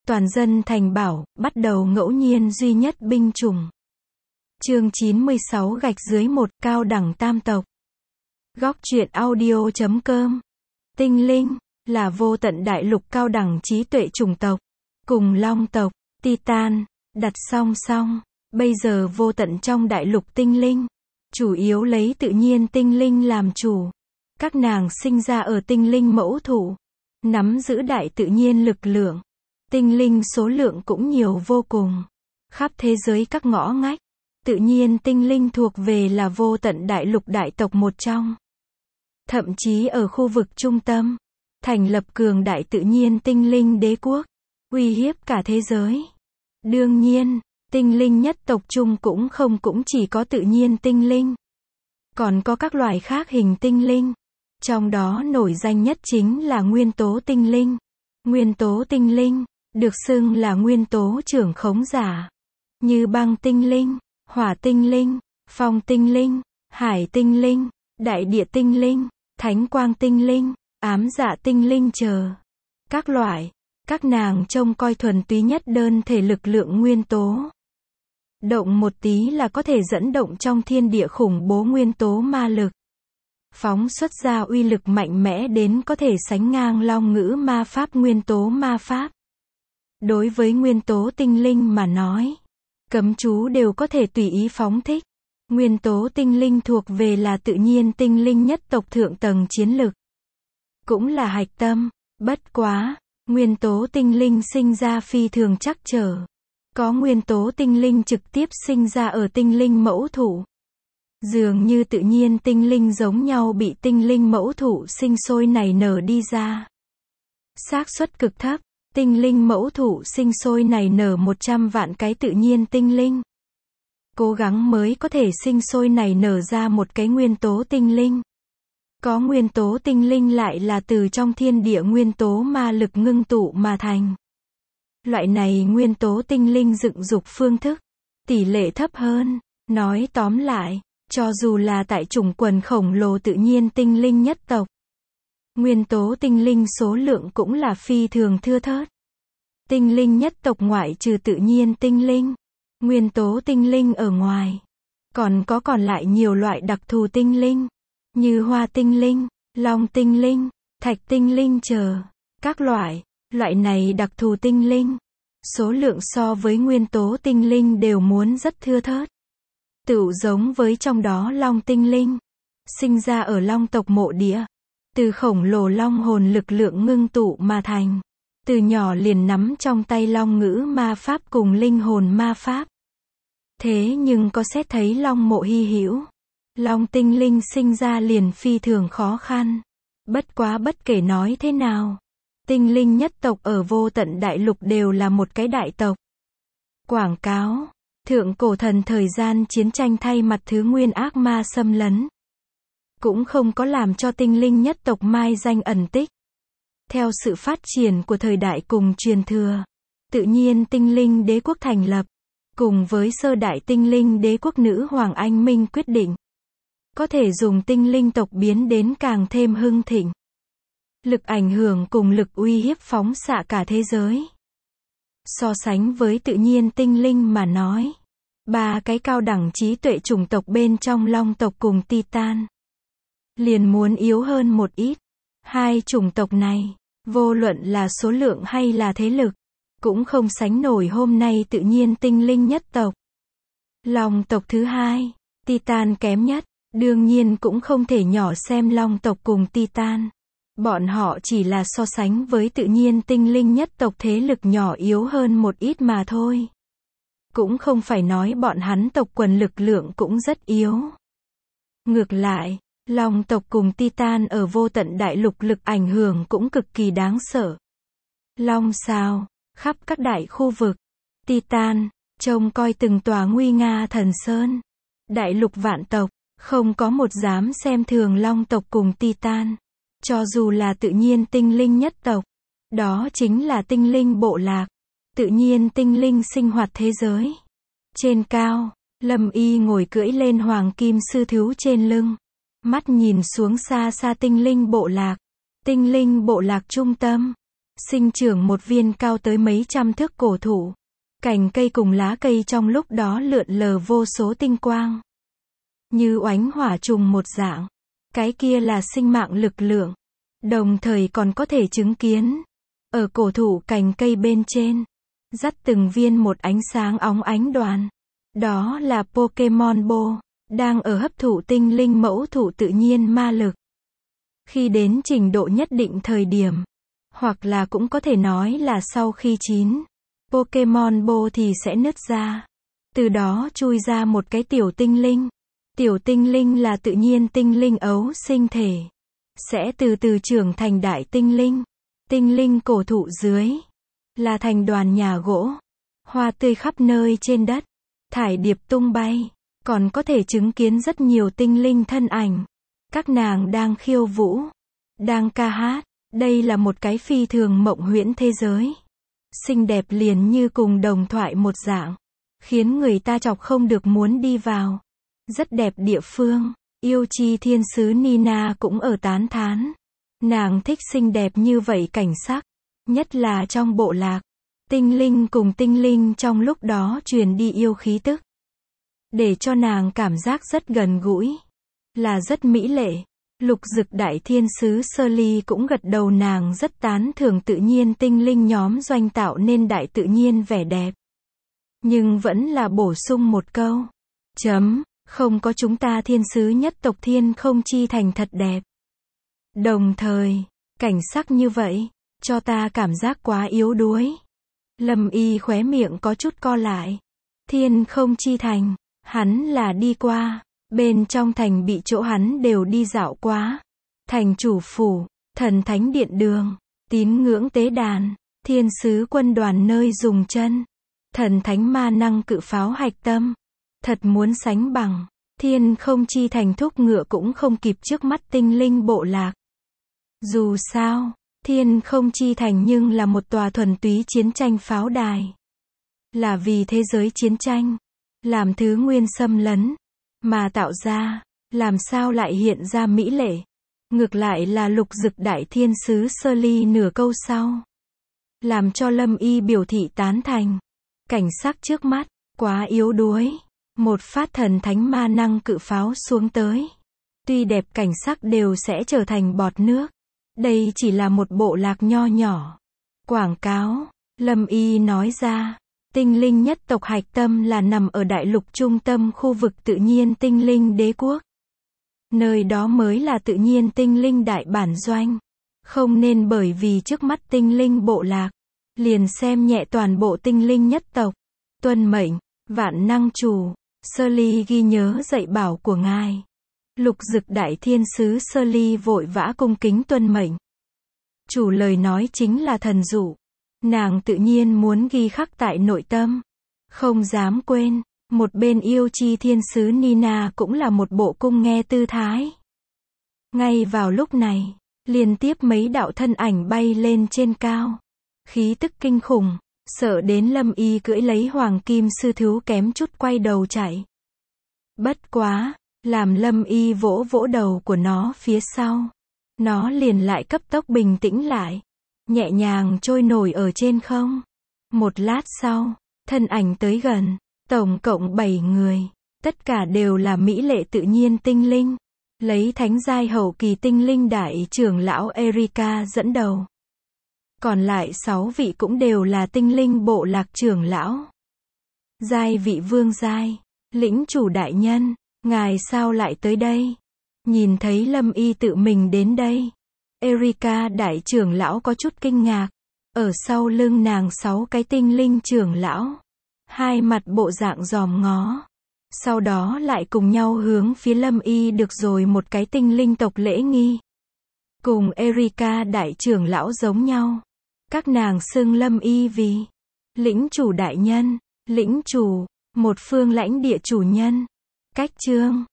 Toàn dân thành bảo, bắt đầu ngẫu nhiên duy nhất binh chủng. Chương 96 gạch dưới 1 cao đẳng tam tộc. Góc truyện audio.com. Tinh linh là vô tận đại lục cao đẳng trí tuệ chủng tộc, cùng long tộc, Titan đặt song song. Bây giờ vô tận trong đại lục tinh linh, chủ yếu lấy tự nhiên tinh linh làm chủ. Các nàng sinh ra ở tinh linh mẫu thụ, nắm giữ đại tự nhiên lực lượng. Tinh linh số lượng cũng nhiều vô cùng. Khắp thế giới các ngõ ngách, tự nhiên tinh linh thuộc về là vô tận đại lục đại tộc một trong. Thậm chí ở khu vực trung tâm, thành lập cường đại tự nhiên tinh linh đế quốc, uy hiếp cả thế giới. Đương nhiên, tinh linh nhất tộc chung cũng chỉ có tự nhiên tinh linh. Còn có các loài khác hình tinh linh. Trong đó nổi danh nhất chính là nguyên tố tinh linh. Nguyên tố tinh linh được xưng là nguyên tố trưởng khống giả, như băng tinh linh, hỏa tinh linh, phong tinh linh, hải tinh linh, đại địa tinh linh, thánh quang tinh linh, ám dạ tinh linh chờ. Các loại, các nàng trông coi thuần túy nhất đơn thể lực lượng nguyên tố. Động một tí là có thể dẫn động trong thiên địa khủng bố nguyên tố ma lực. Phóng xuất ra uy lực mạnh mẽ đến có thể sánh ngang long ngữ ma pháp nguyên tố ma pháp. Đối với nguyên tố tinh linh mà nói, cấm chú đều có thể tùy ý phóng thích. Nguyên tố tinh linh thuộc về là tự nhiên tinh linh nhất tộc thượng tầng chiến lực. Cũng là hạch tâm, bất quá, nguyên tố tinh linh sinh ra phi thường trắc trở. Có nguyên tố tinh linh trực tiếp sinh ra ở tinh linh mẫu thụ. Dường như tự nhiên tinh linh giống nhau bị tinh linh mẫu thụ sinh sôi nảy nở đi ra. Xác suất cực thấp, tinh linh mẫu thụ sinh sôi nảy nở 100 vạn cái tự nhiên tinh linh. Cố gắng mới có thể sinh sôi nảy nở ra một cái nguyên tố tinh linh. Có nguyên tố tinh linh lại là từ trong thiên địa nguyên tố ma lực ngưng tụ mà thành. Loại này nguyên tố tinh linh dựng dục phương thức, tỷ lệ thấp hơn. Nói tóm lại, cho dù là tại chủng quần khổng lồ tự nhiên tinh linh nhất tộc, nguyên tố tinh linh số lượng cũng là phi thường thưa thớt. Tinh linh nhất tộc ngoại trừ tự nhiên tinh linh, nguyên tố tinh linh ở ngoài, còn lại nhiều loại đặc thù tinh linh, như hoa tinh linh, long tinh linh, thạch tinh linh chờ. Các loại này đặc thù tinh linh, số lượng so với nguyên tố tinh linh đều muốn rất thưa thớt. Tựu giống với trong đó long tinh linh, sinh ra ở long tộc mộ địa, từ khổng lồ long hồn lực lượng ngưng tụ mà thành, từ nhỏ liền nắm trong tay long ngữ ma pháp cùng linh hồn ma pháp. Thế nhưng có xét thấy long mộ hy hữu, long tinh linh sinh ra liền phi thường khó khăn. Bất quá bất kể nói thế nào, tinh linh nhất tộc ở vô tận đại lục đều là một cái đại tộc. Quảng cáo, thượng cổ thần thời gian chiến tranh thay mặt thứ nguyên ác ma xâm lấn, cũng không có làm cho tinh linh nhất tộc mai danh ẩn tích. Theo sự phát triển của thời đại cùng truyền thừa, tự nhiên tinh linh đế quốc thành lập, cùng với sơ đại tinh linh đế quốc nữ hoàng Anh Minh quyết định, có thể dùng tinh linh tộc biến đến càng thêm hưng thịnh. Lực ảnh hưởng cùng lực uy hiếp phóng xạ cả thế giới. So sánh với tự nhiên tinh linh mà nói, ba cái cao đẳng trí tuệ chủng tộc bên trong long tộc cùng Titan liền muốn yếu hơn một ít. Hai chủng tộc này, vô luận là số lượng hay là thế lực, cũng không sánh nổi hôm nay tự nhiên tinh linh nhất tộc. Long tộc thứ hai, Titan kém nhất, đương nhiên cũng không thể nhỏ xem long tộc cùng Titan. Bọn họ chỉ là so sánh với tự nhiên tinh linh nhất tộc thế lực nhỏ yếu hơn một ít mà thôi. Cũng không phải nói bọn hắn tộc quần lực lượng cũng rất yếu. Ngược lại, long tộc cùng Titan ở vô tận đại lục lực ảnh hưởng cũng cực kỳ đáng sợ. Long sao, khắp các đại khu vực. Titan, trông coi từng tòa nguy nga thần sơn. Đại lục vạn tộc, không có một dám xem thường long tộc cùng Titan. Cho dù là tự nhiên tinh linh nhất tộc, đó chính là tinh linh bộ lạc, tự nhiên tinh linh sinh hoạt thế giới. Trên cao, Lâm Y ngồi cưỡi lên hoàng kim sư thú trên lưng, mắt nhìn xuống xa xa tinh linh bộ lạc. Tinh linh bộ lạc trung tâm, sinh trưởng một viên cao tới mấy trăm thước cổ thụ. Cành cây cùng lá cây trong lúc đó lượn lờ vô số tinh quang. Như oánh hỏa trùng một dạng. Cái kia là sinh mạng lực lượng. Đồng thời còn có thể chứng kiến. Ở cổ thụ cành cây bên trên. Dắt từng viên một ánh sáng óng ánh đoàn. Đó là Pokemon Bo. Đang ở hấp thụ tinh linh mẫu thụ tự nhiên ma lực. Khi đến trình độ nhất định thời điểm. Hoặc là cũng có thể nói là sau khi chín. Pokemon Bo thì sẽ nứt ra. Từ đó chui ra một cái tiểu tinh linh. Tiểu tinh linh là tự nhiên tinh linh ấu sinh thể. Sẽ từ từ trưởng thành đại tinh linh. Tinh linh cổ thụ dưới. Là thành đoàn nhà gỗ. Hoa tươi khắp nơi trên đất. Thải điệp tung bay. Còn có thể chứng kiến rất nhiều tinh linh thân ảnh. Các nàng đang khiêu vũ. Đang ca hát. Đây là một cái phi thường mộng huyễn thế giới. Xinh đẹp liền như cùng đồng thoại một dạng. Khiến người ta chọc không được muốn đi vào. Rất đẹp địa phương. Yêu chi thiên sứ Nina cũng ở tán thán. Nàng thích xinh đẹp như vậy cảnh sắc. Nhất là trong bộ lạc. Tinh linh cùng tinh linh trong lúc đó truyền đi yêu khí tức. Để cho nàng cảm giác rất gần gũi. Là rất mỹ lệ. Lục dực đại thiên sứ Sơ Ly cũng gật đầu, nàng rất tán thưởng tự nhiên tinh linh nhóm doanh tạo nên đại tự nhiên vẻ đẹp. Nhưng vẫn là bổ sung một câu. Không có chúng ta thiên sứ nhất tộc thiên không chi thành thật đẹp. Đồng thời, cảnh sắc như vậy, cho ta cảm giác quá yếu đuối. Lâm Y khóe miệng có chút co lại. Thiên không chi thành, hắn là đi qua. Bên trong thành bị chỗ hắn đều đi dạo quá. Thành chủ phủ, thần thánh điện đường, tín ngưỡng tế đàn, thiên sứ quân đoàn nơi dùng chân, thần thánh ma năng cự pháo hạch tâm. Thật muốn sánh bằng, thiên không chi thành thúc ngựa cũng không kịp trước mắt tinh linh bộ lạc. Dù sao, thiên không chi thành nhưng là một tòa thuần túy chiến tranh pháo đài. Là vì thế giới chiến tranh, làm thứ nguyên xâm lấn. Mà tạo ra, làm sao lại hiện ra mỹ lệ. Ngược lại là lục dực đại thiên sứ Sơ Ly nửa câu sau. Làm cho Lâm Y biểu thị tán thành. Cảnh sắc trước mắt, quá yếu đuối. Một phát thần thánh ma năng cự pháo xuống tới. Tuy đẹp cảnh sắc đều sẽ trở thành bọt nước. Đây chỉ là một bộ lạc nho nhỏ. Quảng cáo, Lâm Y nói ra. Tinh linh nhất tộc hạch tâm là nằm ở đại lục trung tâm khu vực tự nhiên tinh linh đế quốc. Nơi đó mới là tự nhiên tinh linh đại bản doanh. Không nên bởi vì trước mắt tinh linh bộ lạc, liền xem nhẹ toàn bộ tinh linh nhất tộc. Tuân mệnh, vạn năng chủ, Sơ Ly ghi nhớ dạy bảo của ngài. Lục dực đại thiên sứ Sơ Ly vội vã cung kính tuân mệnh. Chủ lời nói chính là thần dụ. Nàng tự nhiên muốn ghi khắc tại nội tâm. Không dám quên. Một bên yêu chi thiên sứ Nina cũng là một bộ cung nghe tư thái. Ngay vào lúc này, liên tiếp mấy đạo thân ảnh bay lên trên cao. Khí tức kinh khủng, sợ đến Lâm Y cưỡi lấy hoàng kim sư thú kém chút quay đầu chạy. Bất quá, làm Lâm Y vỗ vỗ đầu của nó phía sau. Nó liền lại cấp tốc bình tĩnh lại. Nhẹ nhàng trôi nổi ở trên không. Một lát sau, thân ảnh tới gần, tổng cộng 7 người. Tất cả đều là mỹ lệ tự nhiên tinh linh. Lấy thánh giai hậu kỳ tinh linh đại trưởng lão Erika dẫn đầu. Còn lại 6 vị cũng đều là tinh linh bộ lạc trưởng lão. Giai vị vương giai, lĩnh chủ đại nhân, ngài sao lại tới đây? Nhìn thấy Lâm Y tự mình đến đây. Erika đại trưởng lão có chút kinh ngạc. Ở sau lưng nàng 6 cái tinh linh trưởng lão. Hai mặt bộ dạng giòm ngó. Sau đó lại cùng nhau hướng phía Lâm Y được rồi một cái tinh linh tộc lễ nghi. Cùng Erika đại trưởng lão giống nhau. Các nàng xưng Lâm Y vì lĩnh chủ đại nhân, lĩnh chủ, một phương lãnh địa chủ nhân. Cách chương